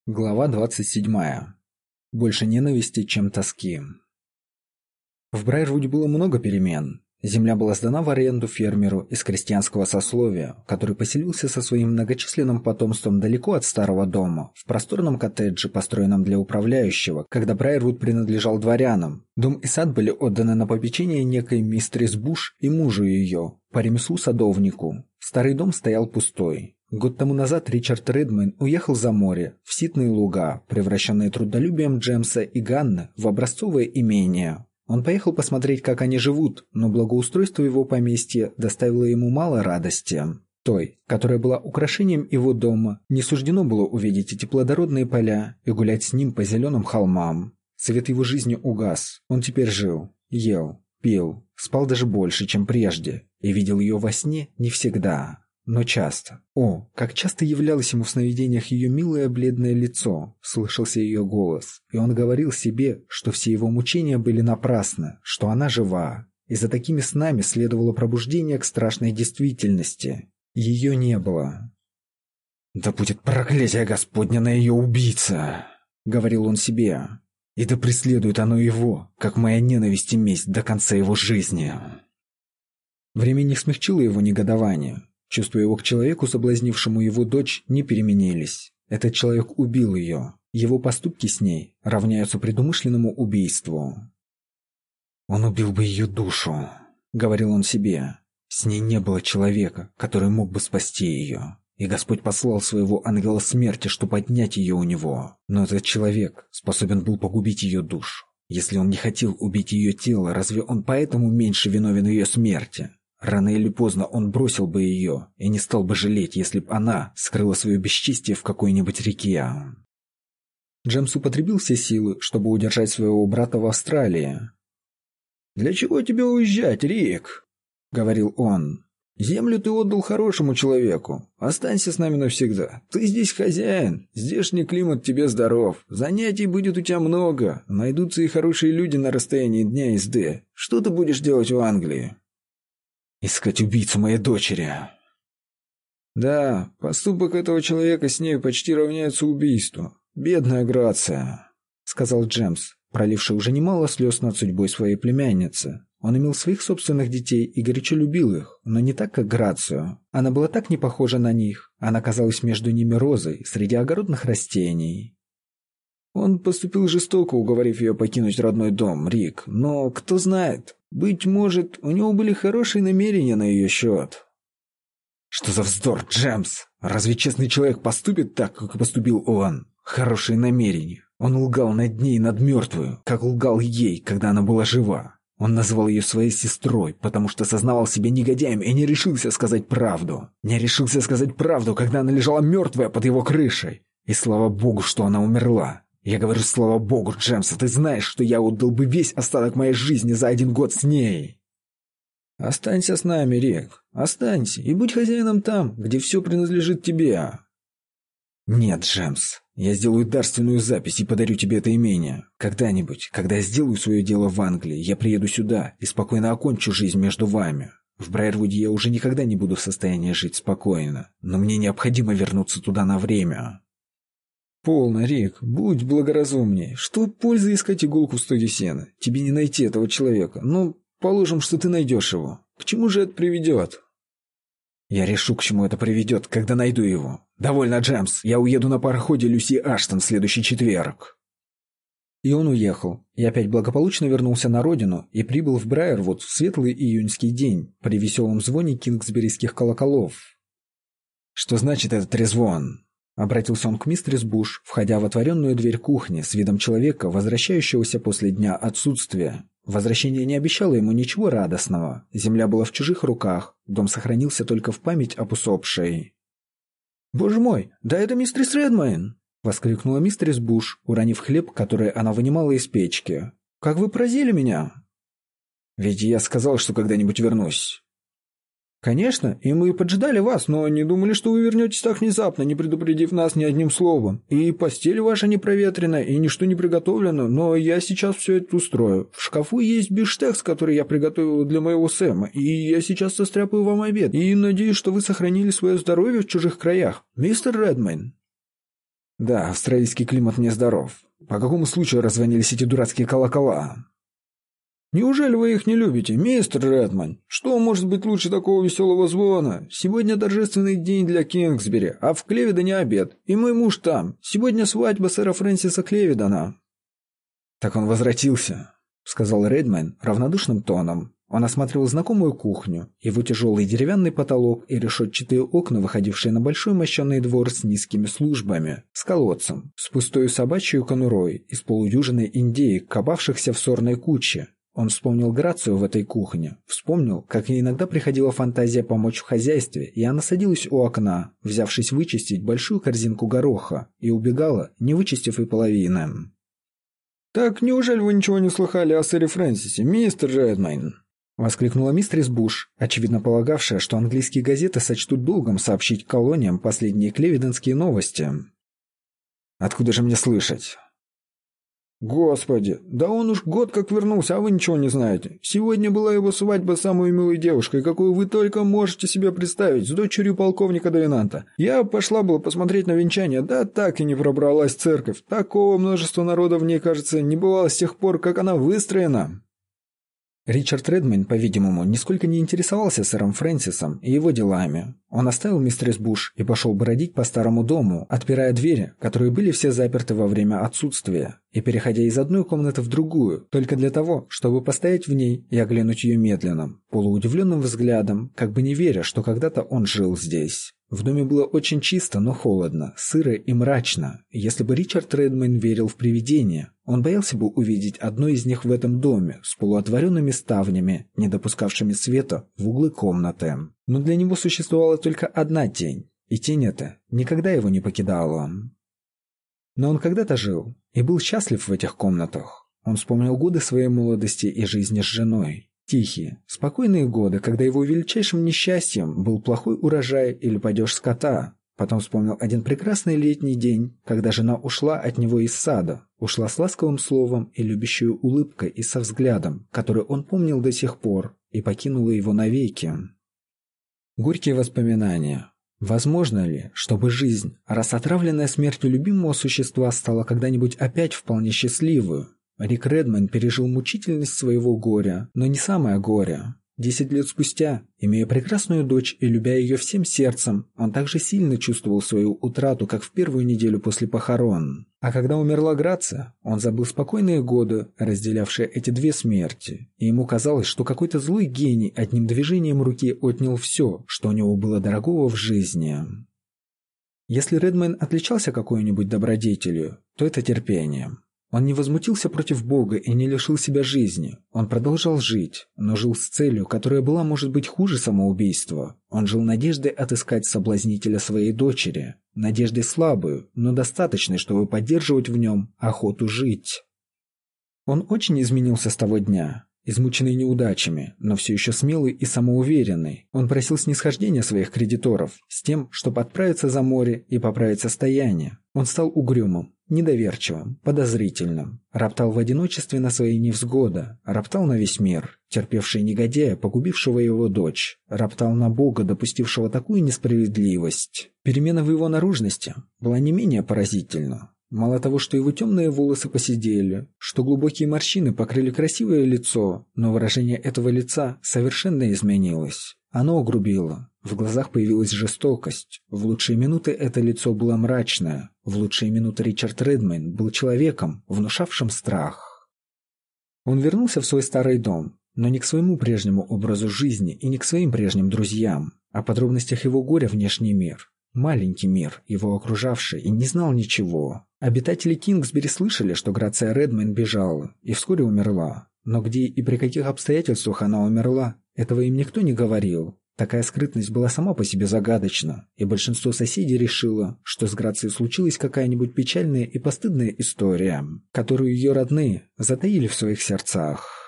Глава 27. Больше ненависти, чем тоски. В Брайервуде было много перемен. Земля была сдана в аренду фермеру из крестьянского сословия, который поселился со своим многочисленным потомством далеко от старого дома, в просторном коттедже, построенном для управляющего, когда Брайервуд принадлежал дворянам. Дом и сад были отданы на попечение некой мистерис Буш и мужу ее, по ремеслу садовнику. Старый дом стоял пустой. Год тому назад Ричард Редмейн уехал за море, в ситные луга, превращенные трудолюбием Джемса и Ганны в образцовое имение. Он поехал посмотреть, как они живут, но благоустройство его поместья доставило ему мало радости. Той, которая была украшением его дома, не суждено было увидеть эти плодородные поля и гулять с ним по зеленым холмам. Свет его жизни угас. Он теперь жил, ел, пил, спал даже больше, чем прежде, и видел ее во сне не всегда. Но часто. О, как часто являлось ему в сновидениях ее милое бледное лицо, слышался ее голос, и он говорил себе, что все его мучения были напрасны, что она жива, и за такими снами следовало пробуждение к страшной действительности. Ее не было. «Да будет проклятие Господне на ее убийца!» — говорил он себе. «И да преследует оно его, как моя ненависть и месть до конца его жизни!» Время не смягчило его негодование. Чувства его к человеку, соблазнившему его дочь, не переменились. Этот человек убил ее. Его поступки с ней равняются предумышленному убийству. «Он убил бы ее душу», — говорил он себе. «С ней не было человека, который мог бы спасти ее. И Господь послал своего ангела смерти, чтобы отнять ее у него. Но этот человек способен был погубить ее душу. Если он не хотел убить ее тело, разве он поэтому меньше виновен в ее смерти? Рано или поздно он бросил бы ее и не стал бы жалеть, если бы она скрыла свое бесчестие в какой-нибудь реке». Джемс употребил все силы, чтобы удержать своего брата в Австралии. «Для чего тебе уезжать, Рик?» — говорил он. «Землю ты отдал хорошему человеку. Останься с нами навсегда. Ты здесь хозяин. Здешний климат тебе здоров. Занятий будет у тебя много. Найдутся и хорошие люди на расстоянии дня езды. Что ты будешь делать в Англии?» «Искать убийцу моей дочери». «Да, поступок этого человека с ней почти равняется убийству. Бедная Грация», — сказал Джемс, проливший уже немало слез над судьбой своей племянницы. Он имел своих собственных детей и горячо любил их, но не так, как Грацию. Она была так не похожа на них. Она казалась между ними розой среди огородных растений. «Он поступил жестоко, уговорив ее покинуть родной дом, Рик, но кто знает, быть может, у него были хорошие намерения на ее счет». «Что за вздор, Джемс? Разве честный человек поступит так, как поступил он? Хорошие намерения. Он лгал над ней, над мертвую, как лгал ей, когда она была жива. Он назвал ее своей сестрой, потому что сознавал себя негодяем и не решился сказать правду. Не решился сказать правду, когда она лежала мертвая под его крышей. И слава богу, что она умерла. Я говорю, слава богу, Джемс, ты знаешь, что я отдал бы весь остаток моей жизни за 1 год с ней». «Останься с нами, Рик, останься и будь хозяином там, где все принадлежит тебе». «Нет, Джемс, я сделаю дарственную запись и подарю тебе это имение. Когда-нибудь, когда я сделаю свое дело в Англии, я приеду сюда и спокойно окончу жизнь между вами. В Брайервуде я уже никогда не буду в состоянии жить спокойно, но мне необходимо вернуться туда на время». «Полно, Рик, будь благоразумней. Что пользы искать иголку в стоге сена? Тебе не найти этого человека. Ну, положим, что ты найдешь его. К чему же это приведет?» «Я решу, к чему это приведет, когда найду его. Довольно, Джемс, я уеду на пароходе Люси Аштон в следующий четверг». И он уехал, и опять благополучно вернулся на родину и прибыл в Брайервуд в светлый июньский день при веселом звоне кингсберийских колоколов. «Что значит этот трезвон?» — обратился он к мистерис Буш, входя в отворенную дверь кухни с видом человека, возвращающегося после дня отсутствия. Возвращение не обещало ему ничего радостного. Земля была в чужих руках, дом сохранился только в память об усопшей. «Боже мой, да это мистерис Редмейн!» — воскликнула мистерис Буш, уронив хлеб, который она вынимала из печки. «Как вы поразили меня!» «Ведь я сказал, что когда-нибудь вернусь». «Конечно, и мы поджидали вас, но не думали, что вы вернетесь так внезапно, не предупредив нас ни одним словом. И постель ваша не проветрена, и ничто не приготовлено, но я сейчас все это устрою. В шкафу есть бифштекс, который я приготовила для моего Сэма, и я сейчас состряпаю вам обед, и надеюсь, что вы сохранили свое здоровье в чужих краях, мистер Редмейн». Да, австралийский климат мне здоров. По какому случаю раззвонились эти дурацкие колокола? Неужели вы их не любите, мистер Редман? Что может быть лучше такого веселого звона? Сегодня торжественный день для Кингсбери, а в Клевидоне обед. И мой муж там. Сегодня свадьба сэра Фрэнсиса Клевидона. Так он возвратился, сказал Редман равнодушным тоном. Он осматривал знакомую кухню, его тяжелый деревянный потолок и решетчатые окна, выходившие на большой мощеный двор с низкими службами, с колодцем, с пустой собачьей конурой и с полудюжиной индеек, копавшихся в сорной куче. Он вспомнил Грацию в этой кухне, вспомнил, как ей иногда приходила фантазия помочь в хозяйстве, и она садилась у окна, взявшись вычистить большую корзинку гороха, и убегала, не вычистив и половины. «Так неужели вы ничего не слыхали о сэре Фрэнсисе, мистер Редмайн?» — воскликнула мистерис Буш, очевидно полагавшая, что английские газеты сочтут долгом сообщить колониям последние клевидонские новости. «Откуда же мне слышать?» «Господи, да он уж год как вернулся, а вы ничего не знаете. Сегодня была его свадьба с самой милой девушкой, какую вы только можете себе представить, с дочерью полковника Давинанта. Я пошла было посмотреть на венчание, да так и не пробралась в церковь. Такого множества народа в ней, кажется, не бывало с тех пор, как она выстроена». Ричард Редман, по-видимому, нисколько не интересовался сэром Фрэнсисом и его делами. Он оставил мистерис Буш и пошел бродить по старому дому, отпирая двери, которые были все заперты во время отсутствия, и переходя из одной комнаты в другую, только для того, чтобы постоять в ней и оглянуть ее медленным, полуудивленным взглядом, как бы не веря, что когда-то он жил здесь. В доме было очень чисто, но холодно, сыро и мрачно. Если бы Ричард Редман верил в привидения, он боялся бы увидеть одно из них в этом доме с полуотворенными ставнями, не допускавшими света в углы комнаты. Но для него существовала только одна тень, и тень эта никогда его не покидала. Но он когда-то жил и был счастлив в этих комнатах. Он вспомнил годы своей молодости и жизни с женой. Тихие, спокойные годы, когда его величайшим несчастьем был плохой урожай или падеж скота. Потом вспомнил один прекрасный летний день, когда жена ушла от него из сада, ушла с ласковым словом и любящей улыбкой и со взглядом, который он помнил до сих пор, и покинула его навеки. Горькие воспоминания. Возможно ли, чтобы жизнь, раз отравленная смертью любимого существа, стала когда-нибудь опять вполне счастливой? Рик Редман пережил мучительность своего горя, но не самое горе. 10 лет спустя, имея прекрасную дочь и любя ее всем сердцем, он также сильно чувствовал свою утрату, как в первую неделю после похорон. А когда умерла Грация, он забыл спокойные годы, разделявшие эти две смерти, и ему казалось, что какой-то злой гений одним движением руки отнял все, что у него было дорогого в жизни. Если Редман отличался какой-нибудь добродетелью, то это терпением. Он не возмутился против Бога и не лишил себя жизни. Он продолжал жить, но жил с целью, которая была, может быть, хуже самоубийства. Он жил надеждой отыскать соблазнителя своей дочери. Надеждой слабую, но достаточной, чтобы поддерживать в нем охоту жить. Он очень изменился с того дня. Измученный неудачами, но все еще смелый и самоуверенный, он просил снисхождения своих кредиторов с тем, чтобы отправиться за море и поправить состояние. Он стал угрюмым, недоверчивым, подозрительным, роптал в одиночестве на свои невзгоды, роптал на весь мир, терпевший негодяя, погубившего его дочь, роптал на Бога, допустившего такую несправедливость. Перемена в его наружности была не менее поразительна. Мало того, что его темные волосы поседели, что глубокие морщины покрыли красивое лицо, но выражение этого лица совершенно изменилось. Оно огрубело, в глазах появилась жестокость. В лучшие минуты это лицо было мрачное, в лучшие минуты Ричард Редман был человеком, внушавшим страх. Он вернулся в свой старый дом, но не к своему прежнему образу жизни и не к своим прежним друзьям, о подробностях его горя внешний мир. Маленький мир, его окружавший, и не знал ничего. Обитатели Кингсбери слышали, что Грация Редман бежала и вскоре умерла. Но где и при каких обстоятельствах она умерла, этого им никто не говорил. Такая скрытность была сама по себе загадочна, и большинство соседей решило, что с Грацией случилась какая-нибудь печальная и постыдная история, которую ее родные затаили в своих сердцах.